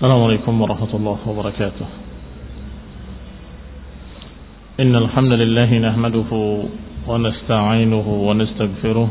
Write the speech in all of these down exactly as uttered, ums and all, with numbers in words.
السلام عليكم ورحمة الله وبركاته. إن الحمد لله نحمده ونستعينه ونستغفره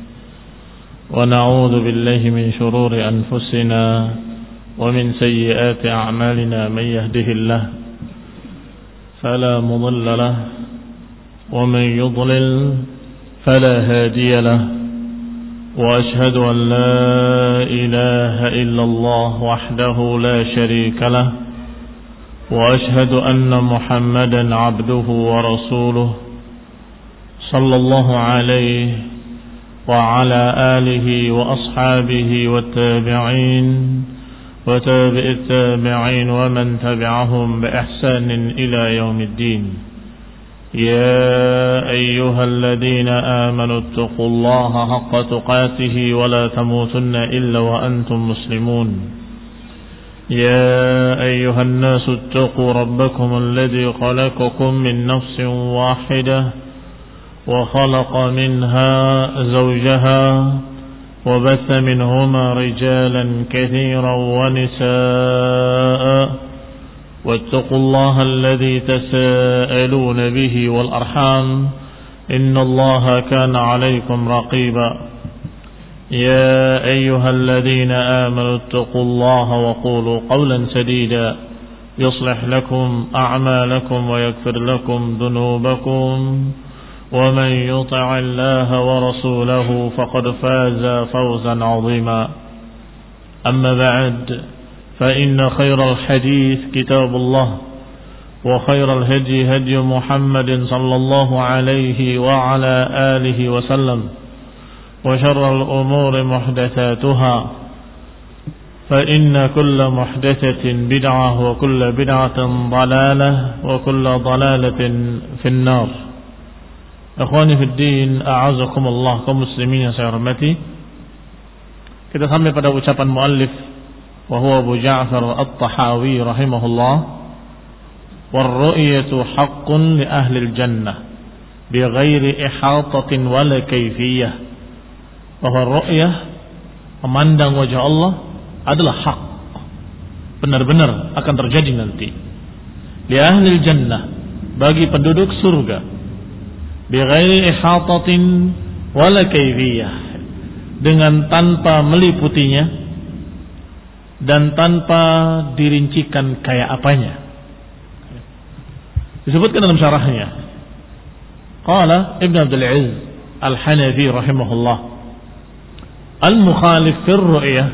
ونعوذ بالله من شرور أنفسنا ومن سيئات أعمالنا. من يهده الله فلا مضل له ومن يضلل فلا هادي له، وأشهد أن لا إله إلا الله وحده لا شريك له، وأشهد أن محمدا عبده ورسوله صلى الله عليه وعلى آله وأصحابه والتابعين وتابع التابعين ومن تبعهم بإحسان إلى يوم الدين. يا أيها الذين آمنوا اتقوا الله حق تقاته ولا تموتن إلا وأنتم مسلمون. يا أيها الناس اتقوا ربكم الذي خلقكم من نفس واحدة وخلق منها زوجها وبث منهما رجالا كثيرا ونساء، واتقوا الله الذي تساءلون به والأرحام إن الله كان عليكم رقيبا. يا أيها الذين آمنوا اتقوا الله وقولوا قولا سديدا يصلح لكم أعمالكم ويغفر لكم ذنوبكم، ومن يطع الله ورسوله فقد فاز فوزا عظيما. أما بعد، فإن خير الحديث كتاب الله، وخير الهدي هدي محمد صلى الله عليه وعلى آله وسلم، وشر الأمور محدثاتها، فإن كل محدثة بدعة وكل بدعة ضلالة وكل ضلالة في النار. Akhwani fi din, a'azakumullah, kaum muslimin yang saya hormati. Kita sampai pada ucapan muallif wa huwa Abu Ja'far At-Tahawi rahimahullah, war-ru'yatu haqqun li ahli al-jannah bighairi ihatatin wala kayfiyah. Bahwa ru'yah, memandang wajah Allah, adalah hak, benar-benar akan terjadi nanti. Li ahli al-jannah, bagi penduduk surga, bighairi ihatatin wala kayfiyah, dengan tanpa meliputinya dan tanpa dirincikan kayak apanya. Disebutkan dalam syarahnya, qala Ibn Abdul Aziz Al-Hanafi rahimahullah, al-mukhalif fir ru'yah,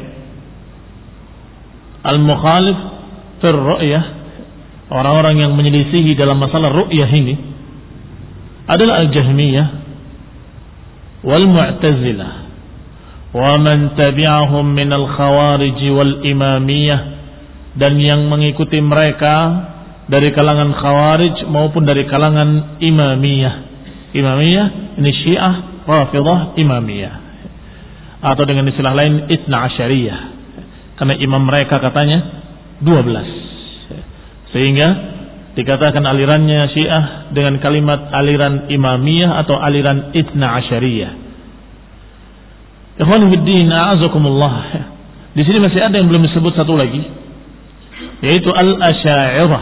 al-mukhalif fir ru'yah, orang-orang yang menyelisihi dalam masalah ru'yah ini adalah al-Jahmiyah wal Mu'tazilah wa man tabi'ahum min al-Khawarij wal Imamiyah, dan yang mengikuti mereka dari kalangan Khawarij maupun dari kalangan Imamiyah. Imamiyah ini Syiah, Rafidhah, Imamiyah, atau dengan istilah lain Itsna Asyariyah, karena imam mereka katanya dua belas, sehingga dikatakan alirannya Syiah dengan kalimat aliran Imamiyah atau aliran Itsna Asyariyah. Ikhwan fiddin, a'azakumullah. Di sini masih ada yang belum disebut satu lagi, yaitu Al-Asy'ariyah.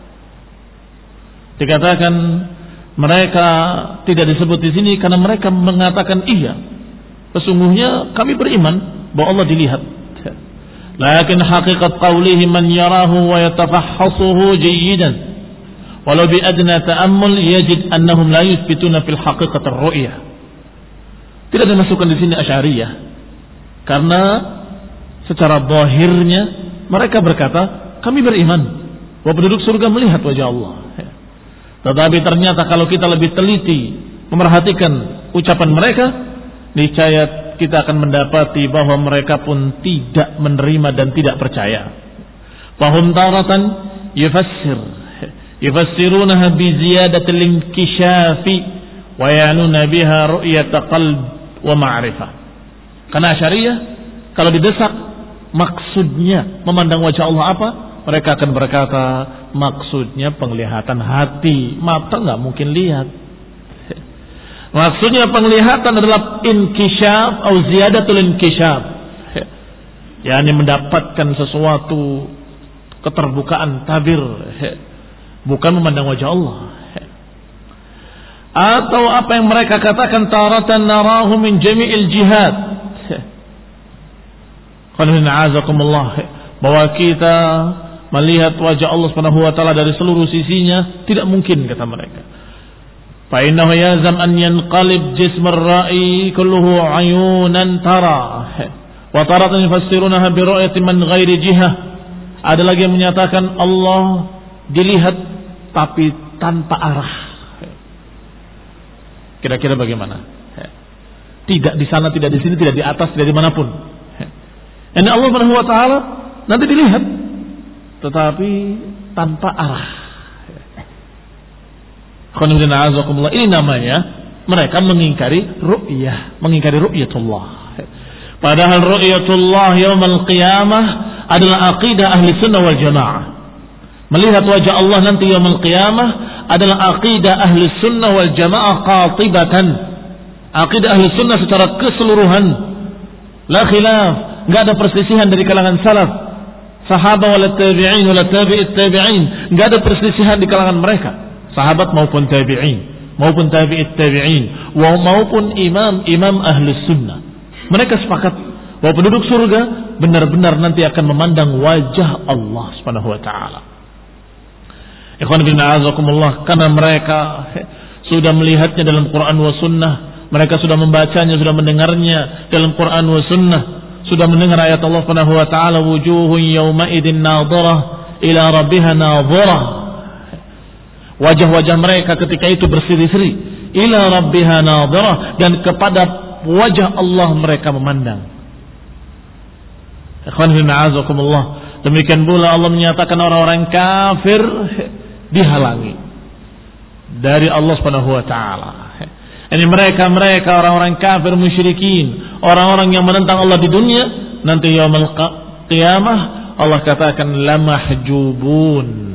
Dikatakan mereka tidak disebut di sini karena mereka mengatakan iya, sesungguhnya kami beriman bahwa Allah dilihat. Lakin hakikat qawlihi man yarahu wa yatafahhasuhu jayyidan walau bi adna ta'ammul yajid annahum la yuthbituna fil haqiqati ar-ru'yah. Tidak dimasukkan di sini Asy'ariyah karena secara zahirnya mereka berkata kami beriman bahwa penduduk surga melihat wajah Allah. Tetapi ternyata kalau kita lebih teliti memerhatikan ucapan mereka, niscaya kita akan mendapati bahwa mereka pun tidak menerima dan tidak percaya. Fahum taratan yufassir yufassirunaha bi ziyadatil inkishafi wa yanuna biha ru'yata qalb wa ma'rifah. Karena Asy'ariyah kalau didesak maksudnya memandang wajah Allah apa? Mereka akan berkata maksudnya penglihatan hati, mata enggak mungkin lihat. Maksudnya penglihatan adalah inkisyaf atau ziyadatul inkisyaf, yakni mendapatkan sesuatu keterbukaan tabir, bukan memandang wajah Allah. Atau apa yang mereka katakan taratan narahu min jami'il jihad, bahwa kita melihat wajah Allah Subhanahu wa taala dari seluruh sisinya, tidak mungkin kata mereka. Fa innahu yazam an yanqalib jism ar-ra'i kulluhu ayunan tara wa taratan yufassirunaha bi ru'yati man ghairi jihah. Ada lagi yang menyatakan Allah dilihat tapi tanpa arah. Kira-kira bagaimana? Tidak di sana, tidak di sini, tidak di atas, tidak dimanapun. Ini Allah Subhanahu wa taala nanti dilihat tetapi tanpa arah. Ini namanya mereka mengingkari ru'yah, mengingkari ru'yatullah. Padahal ru'yatullah yaumil qiyamah adalah aqidah ahli sunnah wal jamaah. Melihat wajah Allah nanti yaumil qiyamah adalah aqidah ahli sunnah wal jamaah qatibatan. Aqidah ahli sunnah secara keseluruhan. La khilaf, enggak ada perselisihan dari kalangan salaf, sahabat wal tabi'in wal tabi'it tabi'in, enggak ada perselisihan di kalangan mereka. Sahabat maupun tabi'in, maupun tabi'it tabi'in, maupun imam-imam ahli sunnah. Mereka sepakat bahwa penduduk surga benar-benar nanti akan memandang wajah Allah Subhanahu wa taala. Ikhwan fillah azakumullah, karena mereka sudah melihatnya dalam Quran wa sunnah, mereka sudah membacanya, sudah mendengarnya dalam Quran wa sunnah, sudah mendengar ayat Allah Subhanahu wa taala, wujuhun yawma idin nadhirah ila rabbiha nadhirah. Wajah-wajah mereka ketika itu berseri-seri, ila rabbiha nadhirah, dan kepada wajah Allah mereka memandang. Ikhwan fillah azakumullah, demikian pula Allah menyatakan orang-orang kafir dihalangi dari Allah Subhanahu wa taala. Ini mereka-mereka orang-orang kafir musyrikin, orang-orang yang menentang Allah di dunia, nanti yaumul qiyamah Allah katakan lamahjubun.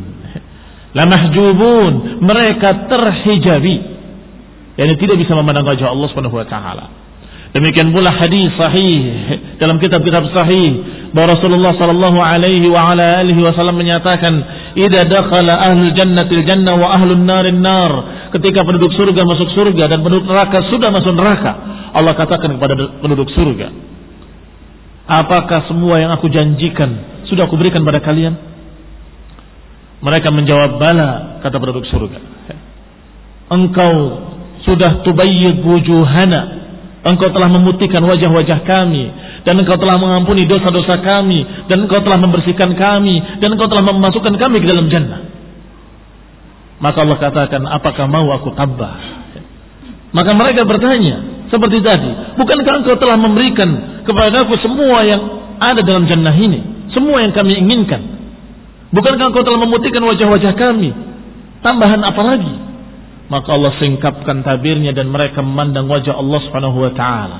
Lamahjubun, mereka terhijabi, yakni tidak bisa memandang wajah Allah Subhanahu wa taala. Demikian pula hadis sahih dalam kitab-kitab sahih bahwa Rasulullah sallallahu alaihi wa ala alihi wasallam menyatakan, "Idza dakhala ahlul jannatil jannah wa ahlun narin nar." Ketika penduduk surga masuk surga dan penduduk neraka sudah masuk neraka, Allah katakan kepada penduduk surga, "Apakah semua yang aku janjikan sudah aku berikan pada kalian?" Mereka menjawab, "Bala," kata penduduk surga. "Engkau sudah tubayyid wujuhana, engkau telah memutihkan wajah-wajah kami, dan engkau telah mengampuni dosa-dosa kami, dan engkau telah membersihkan kami, dan engkau telah memasukkan kami ke dalam jannah." Maka Allah katakan, "Apakah mau aku tambah?" Maka mereka bertanya seperti tadi, "Bukankah engkau telah memberikan kepada aku semua yang ada dalam jannah ini, semua yang kami inginkan? Bukankah engkau telah memutihkan wajah-wajah kami? Tambahan apa lagi?" Maka Allah singkapkan tabirnya dan mereka memandang wajah Allah Subhanahu wa taala.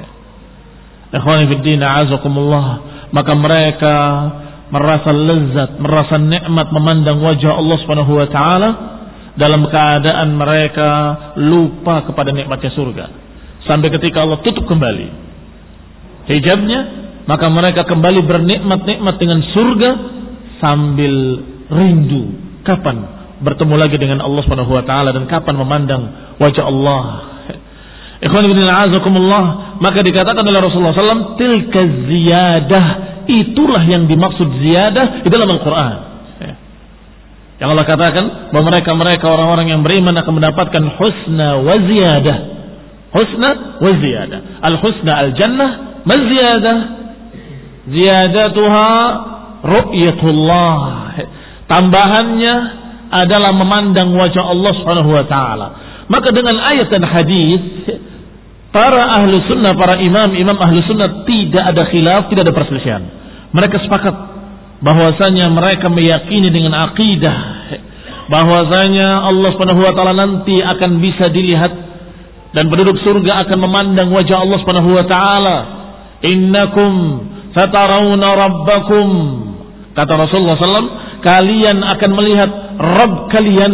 Ikhwani fid din a'azakumullah, maka mereka merasa lezat, merasa nikmat memandang wajah Allah Subhanahu wa taala dalam keadaan mereka lupa kepada nikmatnya surga. Sampai ketika Allah tutup kembali hijabnya, maka mereka kembali bernikmat-nikmat dengan surga sambil rindu kapan bertemu lagi dengan Allah Subhanahu wa taala dan kapan memandang wajah Allah. Ikhwan fillah a'azakumullah, maka dikatakan oleh Rasulullah sallallahu alaihi wasallam, tilka ziyadah, itulah yang dimaksud ziyadah di dalam Al-Qur'an. Yang Allah katakan bahwa mereka-mereka orang-orang yang beriman akan mendapatkan husna wa ziyadah. Husna wa ziyadah. Al-husna al-jannah, ma ziyadah? Ziyadatuha ru'yatullah. Tambahannya adalah memandang wajah Allah Subhanahu wa taala. Maka dengan ayat dan hadis, para ahlu sunnah, para imam, imam ahlu sunnah tidak ada khilaf, tidak ada perselisihan. Mereka sepakat bahwasanya mereka meyakini dengan akidah bahwasanya Allah Subhanahu wa taala nanti akan bisa dilihat dan penduduk surga akan memandang wajah Allah Subhanahu wa taala. Innakum satarawna rabbakum, kata Rasulullah sallallahu alaihi wasallam, kalian akan melihat Rabb kalian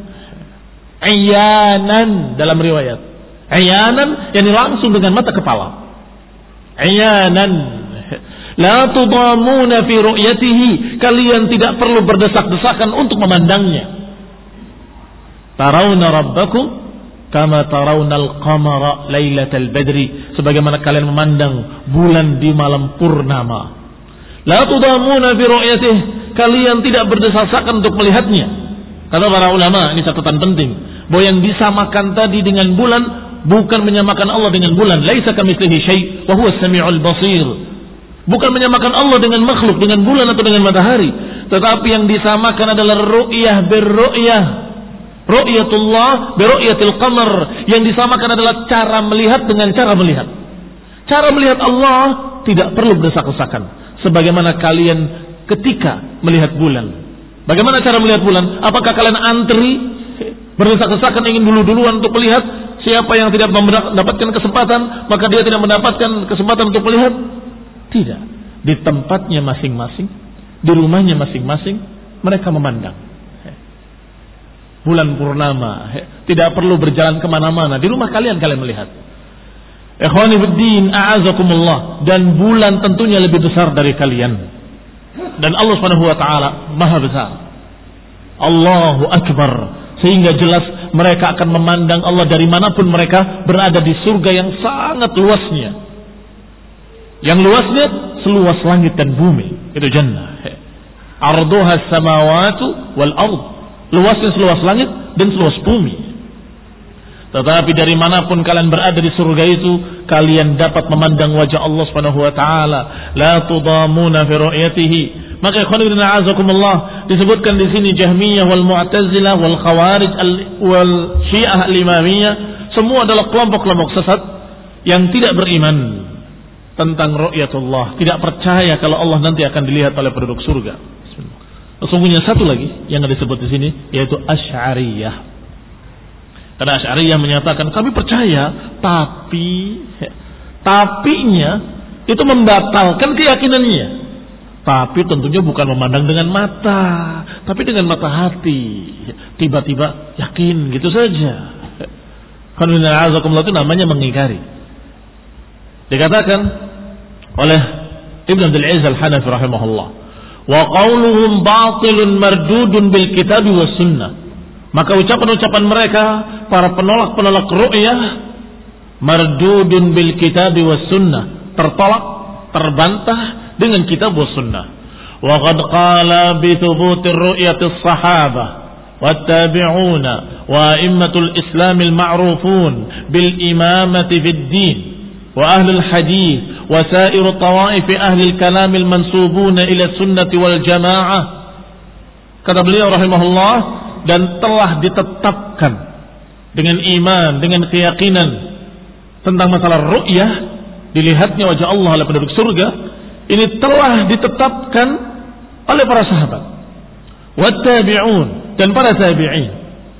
ayanan, dalam riwayat ayanan, yakni langsung dengan mata kepala, ayanan. La tudamuna fi ru'yatihi, kalian tidak perlu berdesak-desakan untuk memandangnya. Tarawna rabbakum kama tarawnal qamara lailatal badri, sebagaimana kalian memandang bulan di malam purnama. La tudamuna fi ru'yatihi, kalian tidak berdesak-desakan untuk melihatnya. Kata para ulama, ini catatan penting, bahwa yang disamakan tadi dengan bulan bukan menyamakan Allah dengan bulan. Laisa kamitslihi syai' wa huwas samiul basir. Bukan menyamakan Allah dengan makhluk, dengan bulan atau dengan matahari, tetapi yang disamakan adalah ru'yah birru'yah. Ru'yatullah birru'yatil qamar. Yang disamakan adalah cara melihat dengan cara melihat. Cara melihat Allah tidak perlu berdesak-desakan, sebagaimana kalian ketika melihat bulan. Bagaimana cara melihat bulan? Apakah kalian antri berdesak-desakan ingin dulu-duluan untuk melihat? Siapa yang tidak mendapatkan kesempatan, maka dia tidak mendapatkan kesempatan untuk melihat? Tidak. Di tempatnya masing-masing, di rumahnya masing-masing, mereka memandang bulan purnama. Tidak perlu berjalan kemana-mana, di rumah kalian kalian melihat. Ikhwani fiddin, a'azakumullah. Dan bulan tentunya lebih besar dari kalian. Dan Allah Subhanahu wa taala Maha besar. Allahu akbar. Sehingga jelas mereka akan memandang Allah dari manapun mereka berada di surga yang sangat luasnya. Yang luasnya seluas langit dan bumi. Itu jannah. Arduha as-samawati wal ard. Luasnya seluas langit dan seluas bumi. Tetapi dari manapun kalian berada di surga itu, kalian dapat memandang wajah Allah Subhanahu wa taala. La tudamuna fi ru'yatihi. Maka ikhwan fillah azakumullah, disebutkan di sini Jahmiyah wal Mu'tazilah wal Khawarij wal Syiah al-Imamiyah, semua adalah kelompok-kelompok sesat yang tidak beriman tentang ru'yatullah, tidak percaya kalau Allah nanti akan dilihat oleh penduduk surga. Sesungguhnya satu lagi yang disebut di sini yaitu Asy'ariyah. Karena Asy'ariyah menyatakan kami percaya, tapi tapinya itu membatalkan keyakinannya. Tapi tentunya bukan memandang dengan mata, tapi dengan mata hati. Tiba-tiba yakin gitu saja. Alhamdulillah itu namanya mengingkari. Dikatakan oleh Ibn Abdul Aziz Al-Hanafi rahimahullah, wa qauluhum batilun mardudun bil kitabi was sunnah. Maka ucapan-ucapan mereka para penolak-penolak ru'yah mardudun bil kitabi was sunnah, tertolak, terbantah dengan kitab was sunnah. Wa qad qala bi thubutir ru'yatis sahabah wat tabi'una wa a'immatul islamil ma'rufun bil imamati fid din wa ahlul hadith wa sa'iru tawaif ahlil kalamil mansubuna ila sunnati wal jamaah. Kata beliau rahimahullah, dan telah ditetapkan dengan iman, dengan keyakinan tentang masalah ru'yah, dilihatnya wajah Allah oleh penduduk surga, ini telah ditetapkan oleh para sahabat, wattabi'un, dan para tabi'in,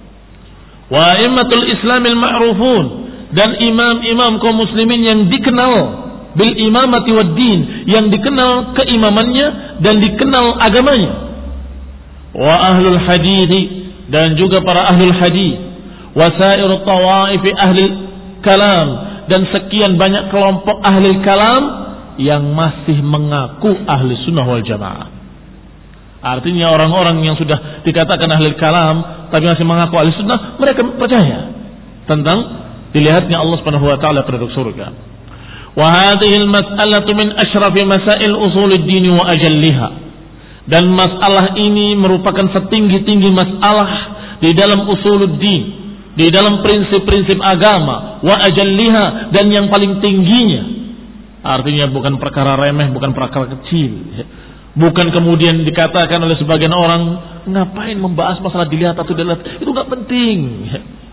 wa a'immatul islamil ma'rufun, dan imam-imam kaum muslimin yang dikenal bil imamati wad din, yang dikenal keimamannya dan dikenal agamanya, wa ahlul hadith, dan juga para ahlul hadith, wasair tawaif ahli kalam, dan sekian banyak kelompok ahli kalam yang masih mengaku ahli sunnah wal jamaah. Artinya orang-orang yang sudah dikatakan ahli kalam tapi masih mengaku ahli sunnah, mereka percaya tentang dilihatnya Allah Subhanahu wa taala penduduk surga. Wa hadhihi al-mas'alatu min ashrafi masail usuluddin wa ajalliha. Dan masalah ini merupakan setinggi-tinggi masalah di dalam usuluddin, di dalam prinsip-prinsip agama, wa ajalliha, dan yang paling tingginya. Artinya bukan perkara remeh, bukan perkara kecil. Bukan kemudian dikatakan oleh sebagian orang, ngapain membahas masalah dilihat atau dilihat, itu enggak penting.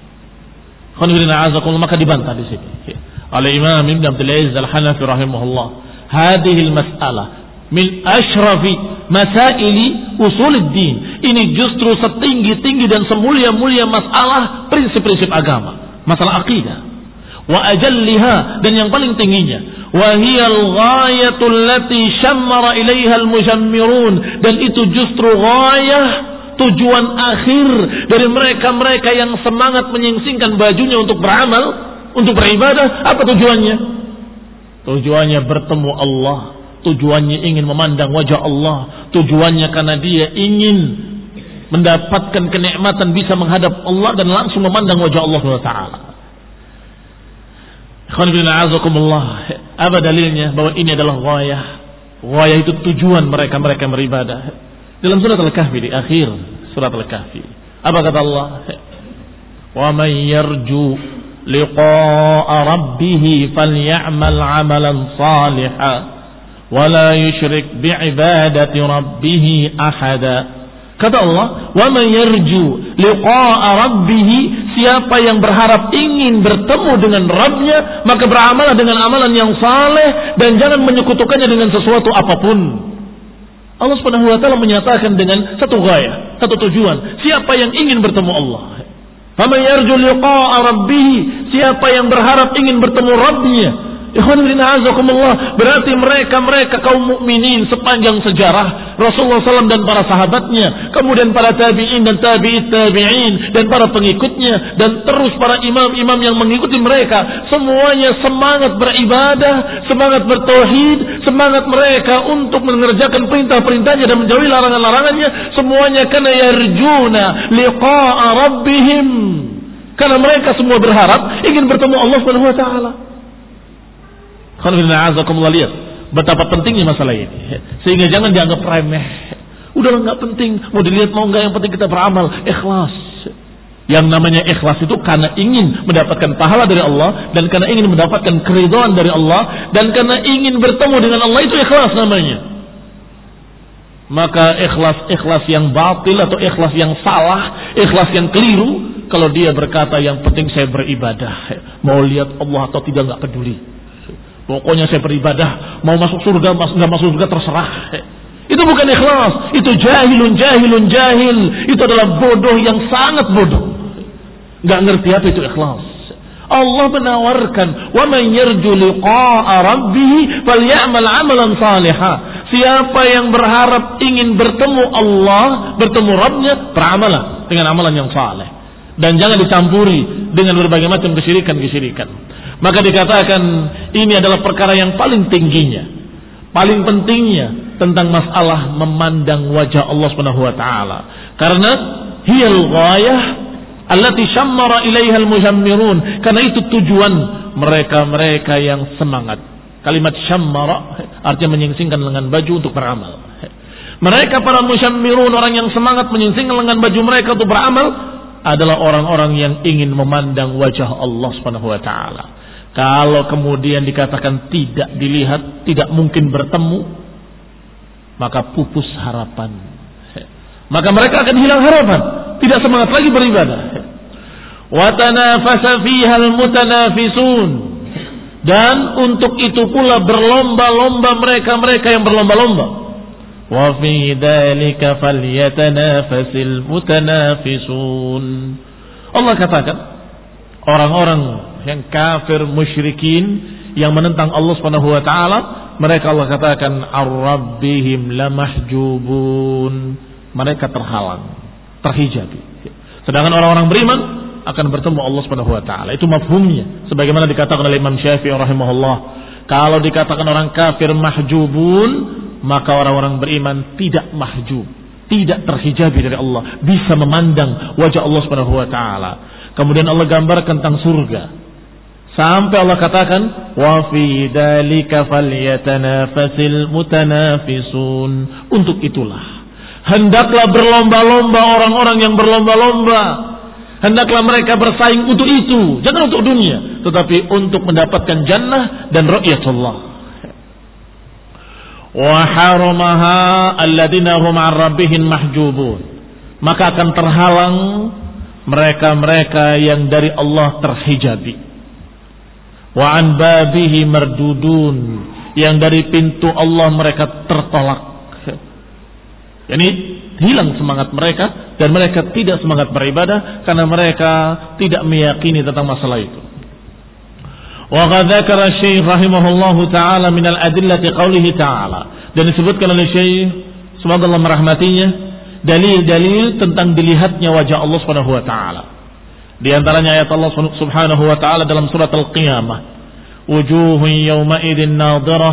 Maka dibantah di sini oleh Imam Ibn Abdul Aziz Al-Hanafi rahimahullah, hadhil mas'alah min ashrafi masaili usuluddin. Ini justru setinggi-tinggi dan semulia-mulia masalah prinsip-prinsip agama, masalah akidah. Wa ajalliha, dan yang paling tingginya, wa hiyal ghayatul lati syammara ilaiha al-mushammirun, dan itu justru ghayah, tujuan akhir dari mereka-mereka yang semangat menyingsingkan bajunya untuk beramal, untuk beribadah. Apa tujuannya? Tujuannya bertemu Allah tujuannya ingin memandang wajah Allah, tujuannya karena dia ingin mendapatkan kenikmatan bisa menghadap Allah dan langsung memandang wajah Allah subhanahu wa taala. Ikhwan fillah azakumullah, apa dalilnya bahwa ini adalah ghayah? Ghayah itu tujuan mereka-mereka beribadah. Dalam surat Al-Kahfi, di akhir surat Al-Kahfi, apa kata Allah? Wa man yarju liqa'a rabbih falyamal 'amalan salihan wa la yusyrik bi'ibadati rabbih ahada. Kata Allah, wa man yarju liqa'a rabbih, siapa yang berharap ingin bertemu dengan Rabbnya, maka beramal dengan amalan yang saleh dan jangan menyekutukannya dengan sesuatu apapun. Allah Subhanahu wa taala menyatakan dengan satu gaya, satu tujuan, siapa yang ingin bertemu Allah. Faman yarju liqa'a rabbih, siapa yang berharap ingin bertemu Rabbnya. Ikhwan fillah azakumullah, berarti mereka-mereka kaum mukminin sepanjang sejarah Rasulullah shallallahu alaihi wasallam dan para sahabatnya, kemudian para tabi'in dan tabi'it tabi'in dan para pengikutnya, dan terus para imam-imam yang mengikuti mereka, semuanya semangat beribadah, semangat bertauhid, semangat mereka untuk mengerjakan perintah-perintahnya dan menjauhi larangan-larangannya, semuanya karena yarjuna liqa'a rabbihim, karena mereka semua berharap ingin bertemu Allah Subhanahu wa taala. Alhamdulillah, lihat betapa pentingnya masalah ini, sehingga jangan dianggap remeh. Udah nggak penting, mau dilihat mau nggak, yang penting kita beramal ikhlas. Yang namanya ikhlas itu karena ingin mendapatkan pahala dari Allah, dan karena ingin mendapatkan keridhaan dari Allah, dan karena ingin bertemu dengan Allah, itu ikhlas namanya. Maka ikhlas-ikhlas yang batil atau ikhlas yang salah, ikhlas yang keliru, kalau dia berkata yang penting saya beribadah, mau lihat Allah atau tidak nggak peduli. Pokoknya saya beribadah, mau masuk surga, nggak masuk surga terserah. Itu bukan ikhlas, itu jahilun jahilun jahil. Itu adalah bodoh yang sangat bodoh. Nggak ngerti apa itu ikhlas. Allah menawarkan, wa man yarju liqa'a rabbih falyamal 'amalan shalihan. Siapa yang berharap ingin bertemu Allah, bertemu Rabbnya, beramalah dengan amalan yang saleh. Dan jangan dicampuri dengan berbagai macam kesyirikan-kesyirikan. Maka dikatakan ini adalah perkara yang paling tingginya, paling pentingnya tentang masalah memandang wajah Allah Subhanahu wa taala. Karena hiyal ghayah allati syammara ilaiha al-mushammirun, karena itu tujuan mereka-mereka yang semangat. Kalimat syammara artinya menyingsingkan lengan baju untuk beramal. Mereka para mushammirun, orang yang semangat menyingsingkan lengan baju mereka untuk beramal, adalah orang-orang yang ingin memandang wajah Allah Subhanahu wa taala. Kalau kemudian dikatakan tidak dilihat, tidak mungkin bertemu, maka pupus harapan. Maka mereka akan hilang harapan, tidak semangat lagi beribadah. Wa tanafasa fiha al-mutanafisun, dan untuk itu pula berlomba-lomba mereka-mereka yang berlomba-lomba. Wa fi dzalika falyatanafasil mutanafisun. Allah katakan orang-orang yang kafir musyrikin yang menentang Allah Subhanahu wa taala, mereka Allah katakan ar-rabbihim lamahjubun, mereka terhalang, terhijabi. Sedangkan orang-orang beriman akan bertemu Allah Subhanahu wa taala. Itu mafhumnya, sebagaimana dikatakan oleh Imam Syafi'i rahimahullah, kalau dikatakan orang kafir mahjubun, maka orang-orang beriman tidak mahjub, tidak terhijabi dari Allah, bisa memandang wajah Allah Subhanahu wa taala. Kemudian Allah gambarkan tentang surga, sampai Allah katakan wa fi dzalika falyatanafasil mutanafisun. Untuk itulah hendaklah berlomba-lomba orang-orang yang berlomba-lomba, hendaklah mereka bersaing untuk itu, jangan untuk dunia, tetapi untuk mendapatkan jannah dan ru'yatullah. Wa haramaha alladziina hum 'an rabbihim mahjubun, maka akan terhalang mereka-mereka yang dari Allah terhijabi. Wa an babihi mardudun, yang dari pintu Allah mereka tertolak. Yani hilang semangat mereka, dan mereka tidak semangat beribadah karena mereka tidak meyakini tentang masalah itu. Wa qad dzakara Syekh rahimahullahu taala min al-adillati qaulihi taala, dan disebutkan oleh Syekh semoga Allah merahmatinya dalil-dalil tentang dilihatnya wajah Allah Subhanahu wa taala. Di antaranya ayat Allah Subhanahu wa taala dalam surat Al-Qiyamah, wujuhun yawma idzin nadhirah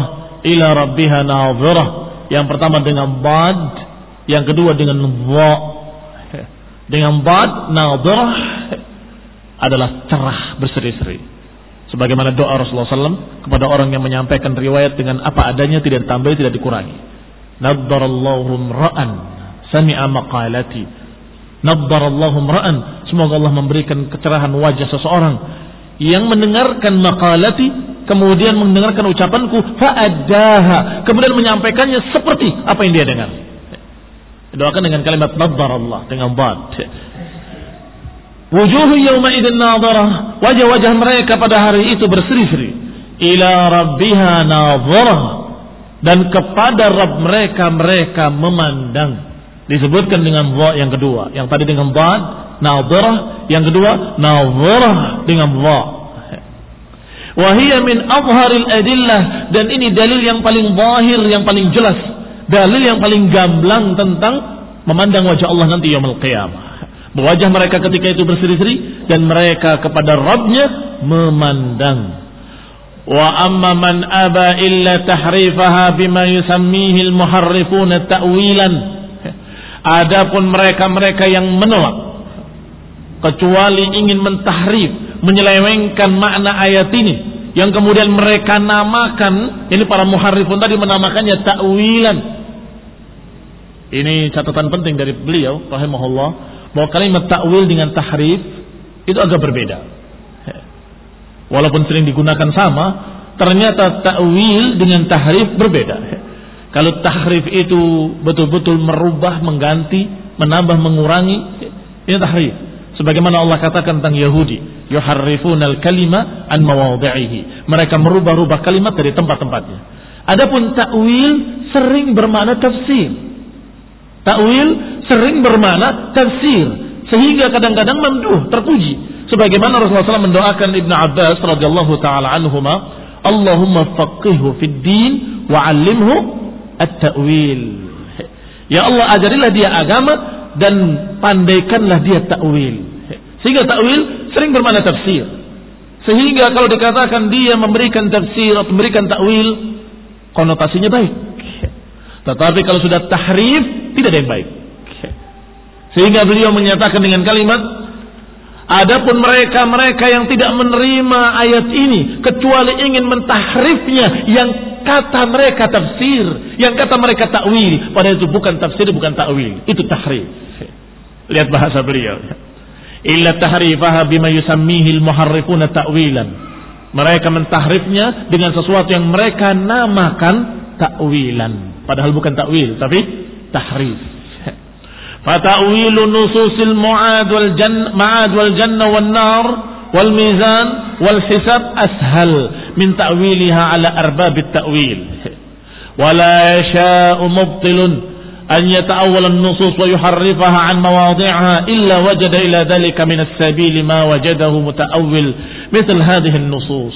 ila rabbiha nadhirah. Yang pertama dengan bad, yang kedua dengan dha. Dengan bad nadhirah adalah cerah berseri-seri. Sebagaimana doa Rasulullah sallallahu alaihi wasallam kepada orang yang menyampaikan riwayat dengan apa adanya, tidak ditambah, tidak dikurangi. Naddarallahu ra'an sami'a maqalati. Naddarallahu ra'an, semoga Allah memberikan kecerahan wajah seseorang yang mendengarkan maqalati, kemudian mendengarkan ucapanku, fa'addaha, kemudian menyampaikannya seperti apa yang dia dengar. Doakan dengan kalimat naddarallah, dengan bad. Wujuhu yawma idzin nadharah, wajah-wajah mereka pada hari itu berseri-seri. Ila rabbiha nadharah, dan kepada Rabb mereka mereka memandang. Disebutkan dengan dha yang kedua, yang tadi dengan bad nadharah, yang kedua nadharah dengan dha. Wa hiya min azharil adillah, dan ini dalil yang paling zahir, yang paling jelas, dalil yang paling gamblang tentang memandang wajah Allah nanti yaumul qiyamah. Wajah mereka ketika itu berseri-seri dan mereka kepada Rabbnya memandang. Wa amma man aba illa tahrifaha bima yusammihi al-muharrifuna ta'wilan. Adapun mereka-mereka yang menolak kecuali ingin mentahrif, menyelewengkan makna ayat ini, yang kemudian mereka namakan, ini para muharrifun tadi menamakannya ta'wilan. Ini catatan penting dari beliau rahimahullah, bahwa kalimat ta'wil dengan tahrif itu agak berbeda. Walaupun sering digunakan sama, ternyata ta'wil dengan tahrif berbeda. Kalau tahrif itu betul-betul merubah, mengganti, menambah, mengurangi, ini tahrif. Sebagaimana Allah katakan tentang Yahudi, yuharrifunal kalima an mawadhi'ihi. Mereka merubah-rubah kalimat dari tempat-tempatnya. Adapun ta'wil sering bermakna tafsir. Ta'wil sering bermakna tafsir, sehingga kadang-kadang mamduh, terpuji. Sebagaimana Rasulullah shallallahu alaihi wasallam mendoakan Ibnu Abbas radhiyallahu taala anhuma, Allahumma faqihhu fid din wa 'allimhu at-ta'wil. Ya Allah, ajarilah dia agama dan pandaikanlah dia ta'wil. Sehingga ta'wil sering bermakna tafsir. Sehingga kalau dikatakan dia memberikan tafsir atau memberikan ta'wil, konotasinya baik. Tetapi kalau sudah tahrif, tidak ada yang baik. Sehingga beliau menyatakan dengan kalimat, adapun mereka-mereka yang tidak menerima ayat ini kecuali ingin mentahrifnya, yang kata mereka tafsir, yang kata mereka ta'wil, padahal itu bukan tafsir, bukan ta'wil, itu tahrif. Lihat bahasa beliau. Illa tahrifaha bima yusammihi al-muharrifuna ta'wilan. Mereka mentahrifnya dengan sesuatu yang mereka namakan ta'wilan. Padahal bukan ta'wil, tapi tahrif. Fata'wilu nususil mu'ad wal jannah, ma'ad wal jannah wal nar wal mizan wal hisab ashal min ta'wiliha ala arbabit ta'wil. Wala yasha'u mubtilun an yata'awwal an-nusus wa yuharrifaha an mawadhi'aha illa wajada ila dhalika min as-sabil ma wajadahu muta'awwil mithl hadhihi an-nusus.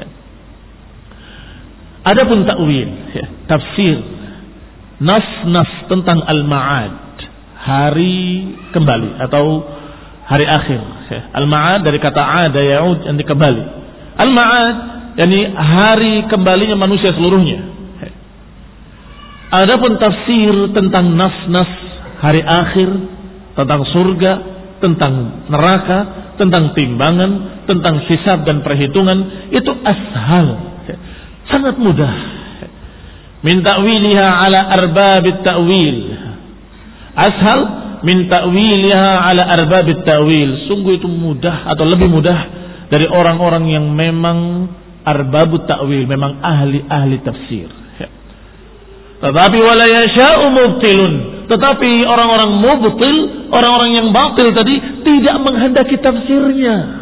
Adapun ta'wil, tafsir nas-nas tentang al-ma'ad, hari kembali atau hari akhir. Al-ma'ad dari kata 'ada ya'ud, yang kembali. Al-ma'ad yakni hari kembalinya manusia seluruhnya. Adapun tafsir tentang nas-nas hari akhir, tentang surga, tentang neraka, tentang timbangan, tentang hisab dan perhitungan, itu ashal, sangat mudah. Min ta'wiliha ala arbabit ta'wil. Ashal min ta'wiliha ala arbabit ta'wil. Sungguh itu mudah atau lebih mudah dari orang-orang yang memang arbabut ta'wil, memang ahli-ahli tafsir. Tetapi wala yasha'u mubtilun. Tetapi orang-orang mubtil, orang-orang yang batil tadi tidak menghendaki tafsirnya.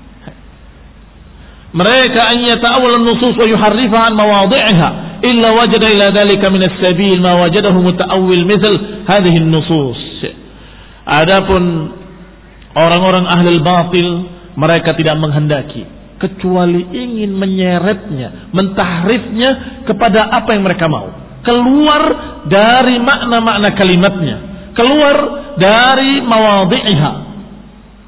Mereka an yata'awwal an-nusus wa yuharrifaha an mawadhi'iha illa wajada ila dhalika min as-sabil ma wajadahu muta'awwil mithl hadhihi an-nusus. Adapun orang-orang ahli batil, mereka tidak menghendaki kecuali ingin menyeretnya, mentahrifnya kepada apa yang mereka mau, keluar dari makna-makna kalimatnya, keluar dari mawadhi'iha,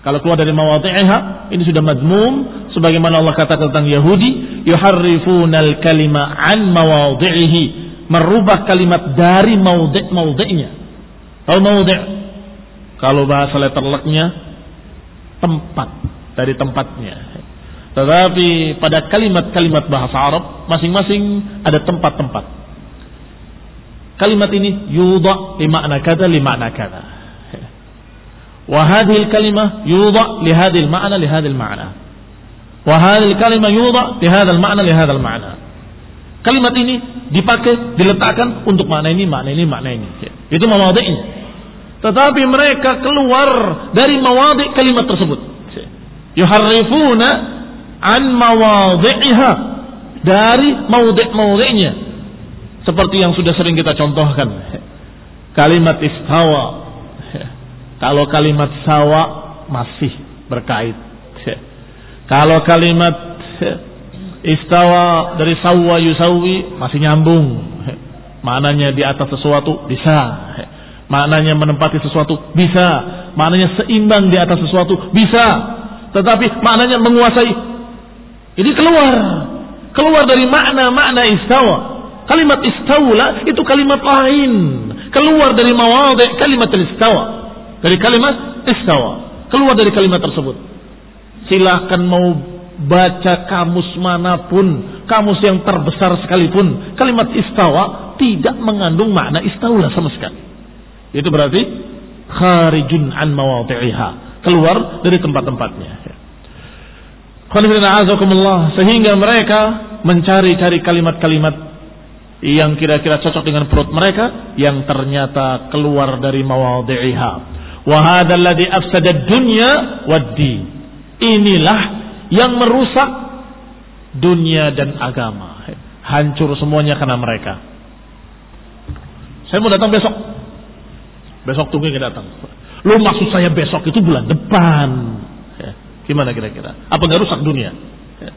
Kalau keluar dari mawadhi'iha, ini sudah madmum, sebagaimana Allah katakan tentang Yahudi, yuharrifunal kalima an mawadhi'ihi, merubah kalimat dari maudhi'-maudhi'nya. Tahu maudhi'? Kalau bahasa letterleknya, tempat, dari tempatnya. Tetapi pada kalimat-kalimat bahasa Arab, masing-masing ada tempat-tempat. Kalimat ini yudha li makna kada li makna kada. Wa hadhihi al-kalimah yudha li hadhihi al-ma'na li hadhihi al-ma'na. Wa hadhihi al-kalimah yudha li hadha al-ma'na li hadha al-ma'na. Kalimat ini dipakai, diletakkan untuk makna ini, makna ini, makna ini. Itu mawadhi'nya. Tetapi mereka keluar dari mawadhi' kalimat tersebut. Yuharrifuna an mawadhi'iha, dari mawadhi'-mawadhi'nya. Seperti yang sudah sering kita contohkan. Kalimat istawa. Kalau kalimat sawa masih berkait. Kalau kalimat istawa dari sawwa yusawi masih nyambung. Maknanya di atas sesuatu bisa. Maknanya menempati sesuatu bisa. Maknanya seimbang di atas sesuatu bisa. Tetapi maknanya menguasai. Ini keluar. Keluar dari makna-makna istawa. Kalimat istawla itu kalimat lain. Keluar dari mawadhi' kalimat istawa. Dari kalimat istawa. Keluar dari kalimat tersebut. Silahkan mau baca kamus manapun, kamus yang terbesar sekalipun, kalimat istawa tidak mengandung makna istawla sama sekali. Itu berarti kharijun an mawadhi'iha, keluar dari tempat-tempatnya. Sehingga mereka mencari-cari kalimat-kalimat yang kira-kira cocok dengan perut mereka, yang ternyata keluar dari mawadhi'iha. Wa hadzal ladzi afsada ad-dunya wad-din. Inilah yang merusak dunia dan agama. Hancur semuanya karena mereka. Saya mau datang besok. Besok tunggu yang datang. Lu maksud saya besok itu bulan depan. Ya. Gimana kira-kira? Apa nggak rusak dunia? Ya.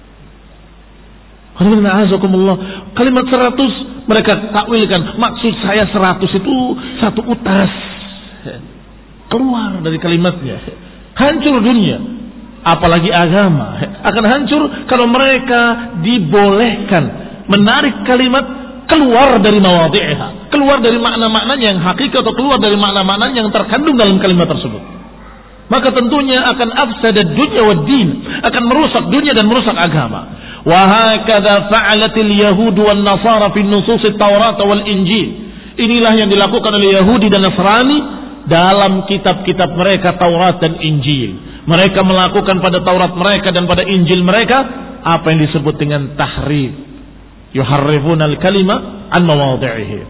Kalimat seratus mereka takwilkan. Maksud saya seratus itu satu utas. Ya. Keluar dari kalimatnya. Hancur dunia. Apalagi agama. Akan hancur kalau mereka dibolehkan menarik kalimat keluar dari mawadhi'iha, keluar dari makna-maknanya yang hakiki, atau keluar dari makna-makna yang terkandung dalam kalimat tersebut. Maka tentunya akan afsada dunya wad din, akan merusak dunia dan merusak agama. Wa hakadha fa'alatil yahud wan nasara fi nusus at-Taurat wal Injil. Inilah yang dilakukan oleh Yahudi dan Nasrani dalam kitab-kitab mereka Taurat dan Injil. Mereka melakukan pada Taurat mereka dan pada Injil mereka apa yang disebut dengan tahrif. Yuharrifuna al-kalima an mawadhi'ihi.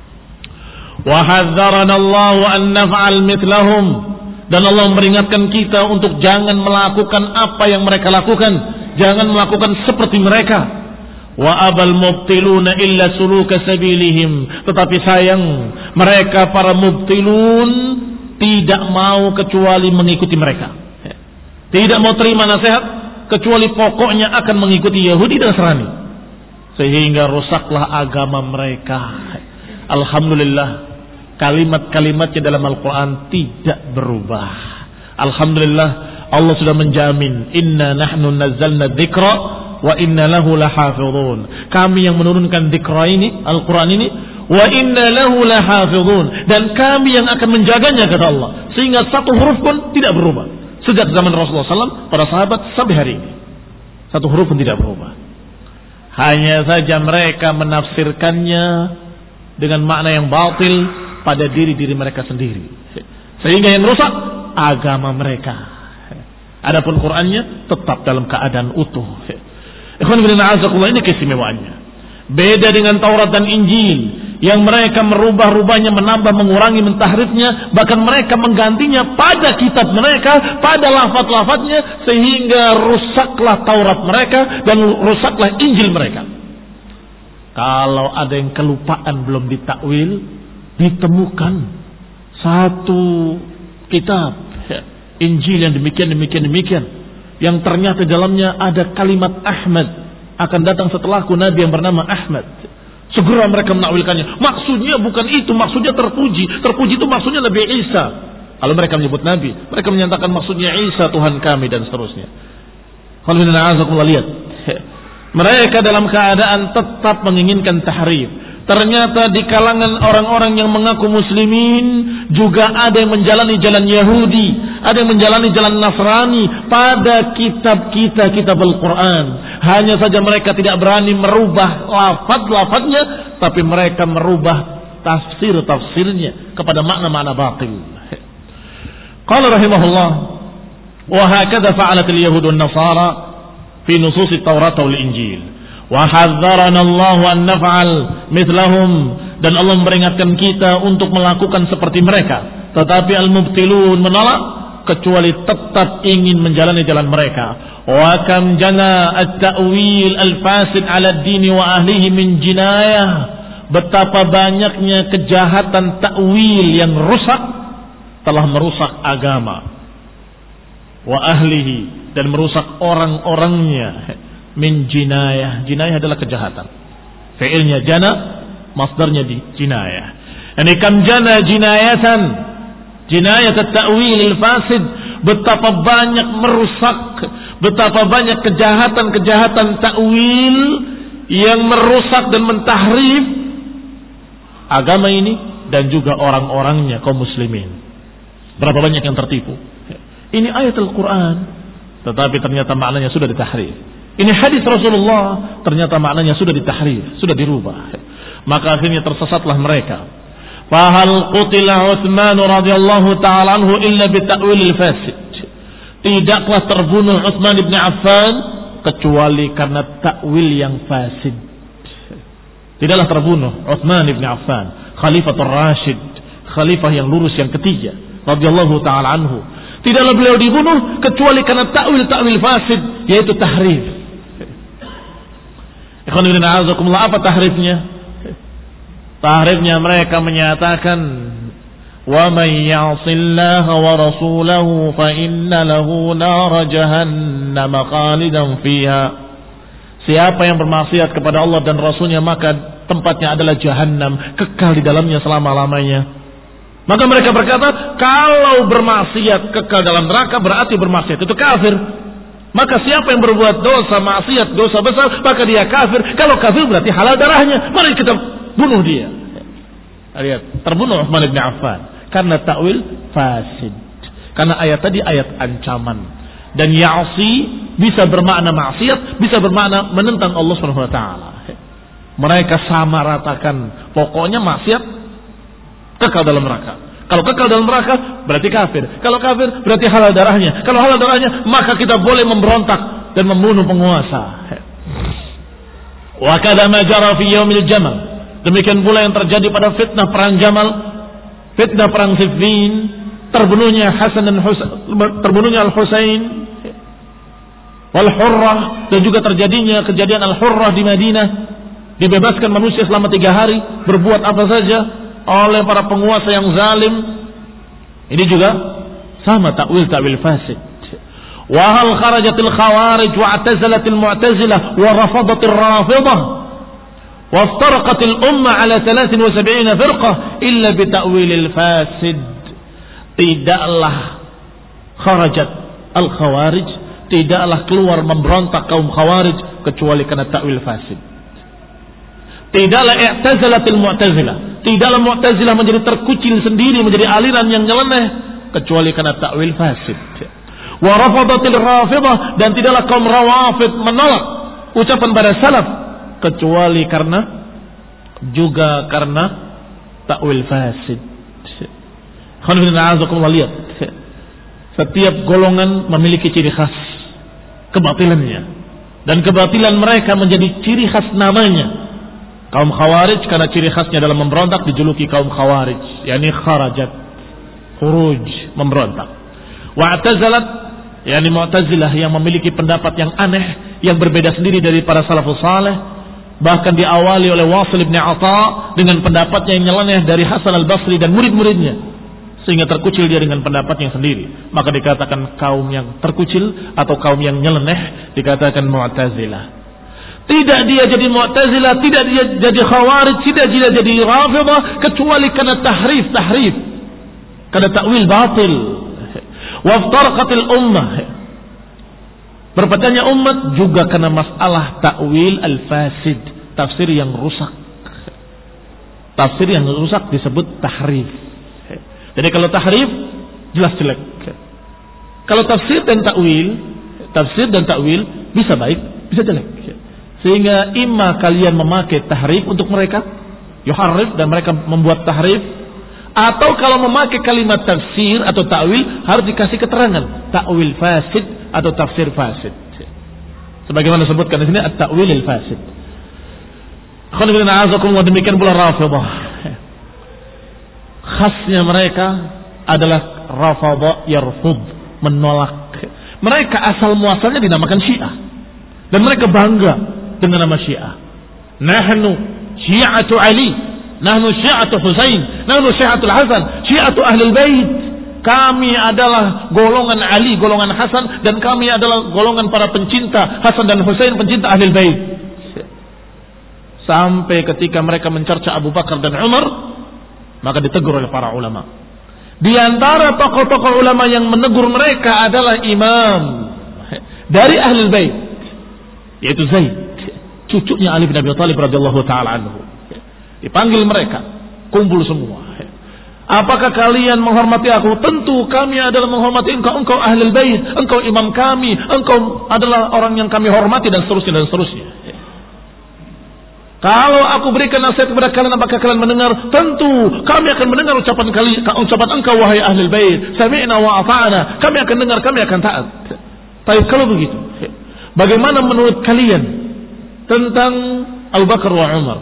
Wa hadzarana Allah an naf'al mithlahum. Dan Allah memperingatkan kita untuk jangan melakukan apa yang mereka lakukan, jangan melakukan seperti mereka. Wa abal mubtiluna illa suluka sabilihim. Tetapi sayang, mereka para mubtilun tidak mau kecuali mengikuti mereka. Tidak mau terima nasihat kecuali pokoknya akan mengikuti Yahudi dan Nasrani. Sehingga rusaklah agama mereka. Alhamdulillah, kalimat-kalimatnya dalam Al-Quran tidak berubah. Alhamdulillah, Allah sudah menjamin, inna nahnu nazzalna dzikra wa inna lahu lahafizun. Kami yang menurunkan dzikra ini, Al-Quran ini, wa inna lahu lahafizun, dan kami yang akan menjaganya, kata Allah. Sehingga satu huruf pun tidak berubah. Sejak zaman Rasulullah shallallahu alaihi wasallam, para sahabat sampai hari ini, satu huruf pun tidak berubah. Hanya saja mereka menafsirkannya dengan makna yang batil pada diri-diri mereka sendiri, sehingga yang rusak agama mereka. Adapun Qur'annya tetap dalam keadaan utuh. Ikhwan fillah, azakullah, ini keistimewaannya. Beda dengan Taurat dan Injil yang mereka merubah-rubahnya, menambah, mengurangi, mentahrifnya, bahkan mereka menggantinya pada kitab mereka, pada lafaz-lafaznya, sehingga rusaklah Taurat mereka dan rusaklah Injil mereka. Kalau ada yang kelupaan belum ditakwil, ditemukan satu kitab Injil yang demikian demikian demikian, yang ternyata dalamnya ada kalimat Ahmad, akan datang setelahku nabi yang bernama Ahmad. Segera mereka menakwilkannya. Maksudnya bukan itu, maksudnya terpuji. Terpuji itu maksudnya Nabi Isa. Kalau mereka menyebut Nabi, mereka menyatakan maksudnya Isa Tuhan kami dan seterusnya. Lihat, mereka dalam keadaan tetap menginginkan tahrif. Ternyata di kalangan orang-orang yang mengaku muslimin juga ada yang menjalani jalan Yahudi, ada yang menjalani jalan Nasrani pada kitab kita, kitab Al-Quran. Hanya saja mereka tidak berani merubah lafaz-lafaznya, tapi mereka merubah tafsir-tafsirnya kepada makna-makna batil. Qala rahimahullah, wa hakadha fa'alat al-yahud wan nasara fi nusus at-Taurat wal Injil. Wa hadzarana Allah an naf'al mithlahum, dan Allah memperingatkan kita untuk melakukan seperti mereka. Tetapi al-mubtilun menolak kecuali tetap ingin menjalani jalan mereka. Wa kam jana at-ta'wil al-fasid 'ala ad-din wa ahlihi min jinayah. Betapa banyaknya kejahatan takwil yang rusak telah merusak agama wa ahlihi, dan merusak orang-orangnya. Min jinayah, jinayah adalah kejahatan. Fi'ilnya jana, masdarnya di jinayah. Ini kam jana jinayatan, jinayat at-ta'wil al-fasid. Betapa banyak merusak, betapa banyak kejahatan-kejahatan takwil yang merusak dan mentahrif agama ini dan juga orang-orangnya, kaum muslimin. Berapa banyak yang tertipu. Ini ayat Al-Quran, tetapi ternyata maknanya sudah ditahrif. Ini hadis Rasulullah, ternyata maknanya sudah ditahrif, sudah dirubah. Maka akhirnya tersesatlah mereka. Fahal qutila Utsman radhiyallahu ta'ala anhu illa bita'wil al-fasid. Tidaklah terbunuh Utsman bin Affan kecuali karena takwil yang fasid. Tidaklah terbunuh Utsman bin Affan, Khalifatul Rashid, khalifah yang lurus yang ketiga, radhiyallahu ta'ala anhu. Tidaklah beliau dibunuh kecuali karena takwil-takwil fasid, yaitu tahrif. Ikhwan fillah, a'azakumullah, apa tahrifnya? Tahrifnya mereka menyatakan, wa may ya'sillaha wa rasulahu fa inna lahu nar jahannam khalidan fiha. Siapa yang bermaksiat kepada Allah dan Rasulnya, maka tempatnya adalah jahannam, kekal di dalamnya selama-lamanya. Maka mereka berkata, kalau bermaksiat kekal dalam neraka berarti bermaksiat itu kafir. Maka siapa yang berbuat dosa maksiat, dosa besar, maka dia kafir. Kalau kafir berarti halal darahnya, mari kita bunuh dia. Lihat, terbunuh Utsman bin Affan karena takwil fasid. Karena ayat tadi ayat ancaman. Dan ya'si bisa bermakna maksiat, bisa bermakna menentang Allah Subhanahu wa taala. Mereka sama ratakan, pokoknya maksiat kekal dalam neraka. Kalau kekal dalam neraka berarti kafir. Kalau kafir berarti halal darahnya. Kalau halal darahnya maka kita boleh memberontak dan membunuh penguasa. Wa kadza ma jara fi yaumil Jamal. Demikian pula yang terjadi pada fitnah perang Jamal, fitnah perang Siffin, terbunuhnya Hasan dan Husain, terbunuhnya Al-Husain wal Hurrah, dan juga terjadinya kejadian Al-Hurrah di Madinah, dibebaskan manusia selama tiga hari berbuat apa saja oleh para penguasa yang zalim. Ini juga sama takwil-takwil fasid. Wa hal kharajatil khawarij wa i'tazalatil mu'tazilah wa rafadatir rafidah wa iftaraqatil umma ala thalathin wa sab'ina firqah illa bitakwilil fasid. Tidaklah kharajat al khawarij, tidaklah keluar memberontak kaum khawarij kecuali karena takwil fasid. Tidaklah i'tazalatil mu'tazilah, tidaklah mu'tazilah menjadi terkucil sendiri, menjadi aliran yang nyeleneh kecuali karena takwil fasid. Wa rafadatil rafidah, dan tidaklah kaum rawafid menolak ucapan para salaf kecuali karena juga karena takwil fasid. Lihat, setiap golongan memiliki ciri khas kebatilannya, dan kebatilan mereka menjadi ciri khas namanya. Kaum Khawarij karena ciri khasnya dalam memberontak dijuluki kaum Khawarij, yakni kharajat, khuruj, memberontak. Wa'tazalat, yakni Mu'tazilah yang memiliki pendapat yang aneh, yang berbeda sendiri dari para salafus saleh, bahkan diawali oleh Wasil bin Atha dengan pendapatnya yang nyeleneh dari Hasan al-Basri dan murid-muridnya, sehingga terkucil dia dengan pendapatnya sendiri. Maka dikatakan kaum yang terkucil atau kaum yang nyeleneh dikatakan Mu'tazilah. Tidak dia jadi Mu'tazilah, tidak dia jadi Khawarij, tidak dia jadi Rafidah kecuali karena tahrif-tahrif, karena takwil batil. Waftarqatil ummah, berpecahnya umat juga karena masalah takwil al-fasid, tafsir yang rusak. Tafsir yang rusak disebut tahrif. Jadi kalau tahrif jelas jelek. Kalau tafsir dan takwil, tafsir dan takwil bisa baik, bisa jelek. Sehingga imma kalian memakai tahrif untuk mereka, yuharrif, dan mereka membuat tahrif, atau kalau memakai kalimat tafsir atau takwil harus dikasih keterangan takwil fasid atau tafsir fasid. Sebagaimana disebutkan di sini at-takwil al-fasid. Demikian pula Rafidhah. Khasnya mereka adalah Rafidhah yarfud, menolak. Mereka asal muasalnya dinamakan Syiah dan mereka bangga dengan nama Syiah. Nahnu Syi'atu Ali, nahnu Syi'atu Husain, nahnu Syi'atul Hasan, Syi'atu Ahlul Bait. Kami adalah golongan Ali, golongan Hasan, dan kami adalah golongan para pencinta Hasan dan Husain, pencinta Ahlul Bait. Sampai ketika mereka mencerca Abu Bakar dan Umar, maka ditegur oleh para ulama. Di antara tokoh-tokoh ulama yang menegur mereka adalah imam dari Ahlul Bait, yaitu Zaid, cucunya Ali bin Abi Thalib radhiyallahu taala anhu. Dipanggil mereka, kumpul semua. Apakah kalian menghormati aku? Tentu kami adalah menghormati engkau, engkau Ahlul Bait, engkau imam kami, engkau adalah orang yang kami hormati, dan seterusnya dan seterusnya. Kalau aku berikan nasihat kepada kalian, apakah kalian mendengar? Tentu kami akan mendengar ucapan kalian, ucapan engkau wahai Ahlul Bait. Sami'na wa ata'na. Kami akan dengar, kami akan taat. Tapi kalau begitu, bagaimana menurut kalian tentang Abu Bakar wa Umar?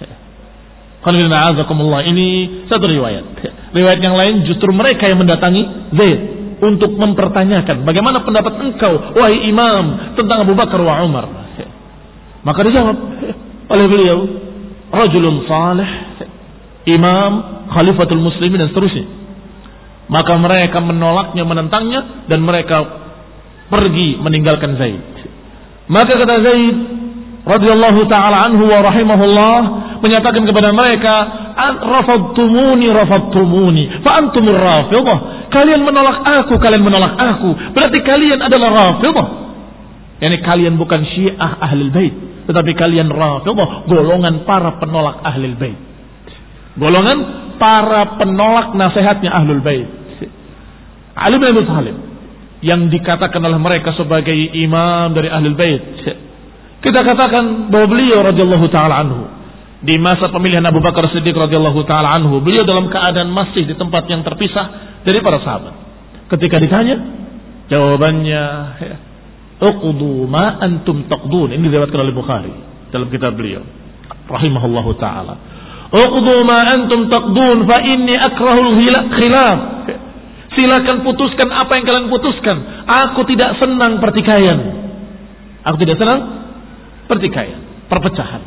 Ini satu riwayat. Riwayat yang lain justru mereka yang mendatangi Zaid untuk mempertanyakan bagaimana pendapat engkau wahai imam tentang Abu Bakar wa Umar. Maka dijawab oleh beliau, rajulun salih, imam, khalifatul muslimin, dan seterusnya. Maka mereka menolaknya, menentangnya, dan mereka pergi meninggalkan Zaid. Maka kata Zaid radhiyallahu taala anhu wa rahimahullah menyatakan kepada mereka, rafadtumuni rafadtumuni fa antumur rafidhah. Kalian menolak aku, kalian menolak aku, berarti kalian adalah Rafidhah. Yani kalian bukan Syiah Ahlul Bait, tetapi kalian Rafidhah, golongan para penolak Ahlul Bait, golongan para penolak nasihatnya Ahlul Bait. Ali bin Abi Thalib yang dikatakan oleh mereka sebagai imam dari Ahlul Bait, kita katakan bahwa beliau radhiyallahu taala anhu di masa pemilihan Abu Bakar Siddiq radhiyallahu taala anhu, beliau dalam keadaan masih di tempat yang terpisah dari para sahabat. Ketika ditanya, jawabannya, uqdu ma antum taqdun. Ini diriwayatkan oleh Bukhari dalam kitab beliau rahimahullahu taala. Uqdu ma antum taqdun fa inni akrahul khilaf. Silakan putuskan apa yang kalian putuskan. Aku tidak senang pertikaian. Aku tidak senang pertikaian, perpecahan.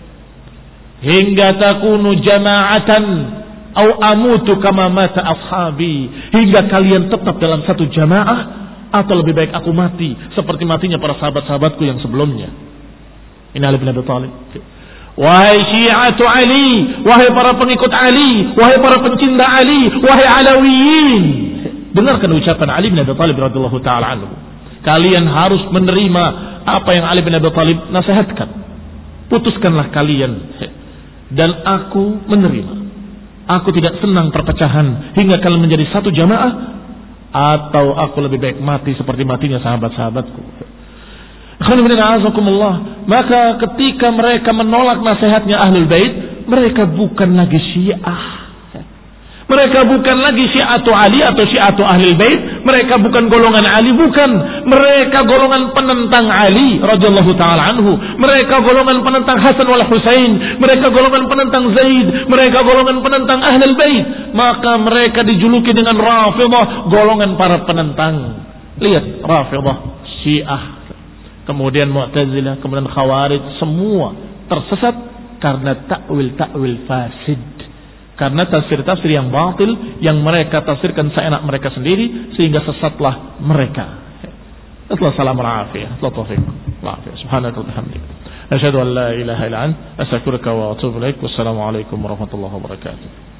Hingga takunu jama'atan au amutu kama mata ashabi. Hingga kalian tetap dalam satu jamaah, atau lebih baik aku mati seperti matinya para sahabat-sahabatku yang sebelumnya. Ini Ali bin Abi Thalib. Wahai Syi'atu Ali, wahai para pengikut Ali, wahai para pencinta Ali, wahai Alawiyin, dengarkan ucapan Ali bin Abi Thalib radhiyallahu taala anhu. Kalian harus menerima apa yang Ali bin Abi Thalib nasihatkan. Putuskanlah kalian, dan aku menerima. Aku tidak senang perpecahan hingga kalian menjadi satu jamaah, atau aku lebih baik mati seperti matinya sahabat-sahabatku. Maka ketika mereka menolak nasihatnya Ahlul Bait, mereka bukan lagi Syiah. Mereka bukan lagi Syi'atu Ali atau Syi'atu Ahlul Bait. Mereka bukan golongan Ali, bukan. Mereka golongan penentang Ali radhiyallahu taala anhu. Mereka golongan penentang Hasan wal Husain. Mereka golongan penentang Zaid. Mereka golongan penentang Ahlul Bait. Maka mereka dijuluki dengan Rafidhah, golongan para penentang. Lihat, Rafidhah, Syiah, kemudian Mu'tazilah, kemudian Khawarij, semua tersesat karena takwil-takwil fasid. Karena tafsir-tafsir yang batil yang mereka tafsirkan seenak mereka sendiri, sehingga sesatlah mereka. Assalamualaikum warahmatullahi wabarakatuh. Subhanaka wa bihamdika, asyhadu an la ilaha illa anta, astaghfiruka wa atubu ilaik. Wassalamu alaikum warahmatullahi wabarakatuh.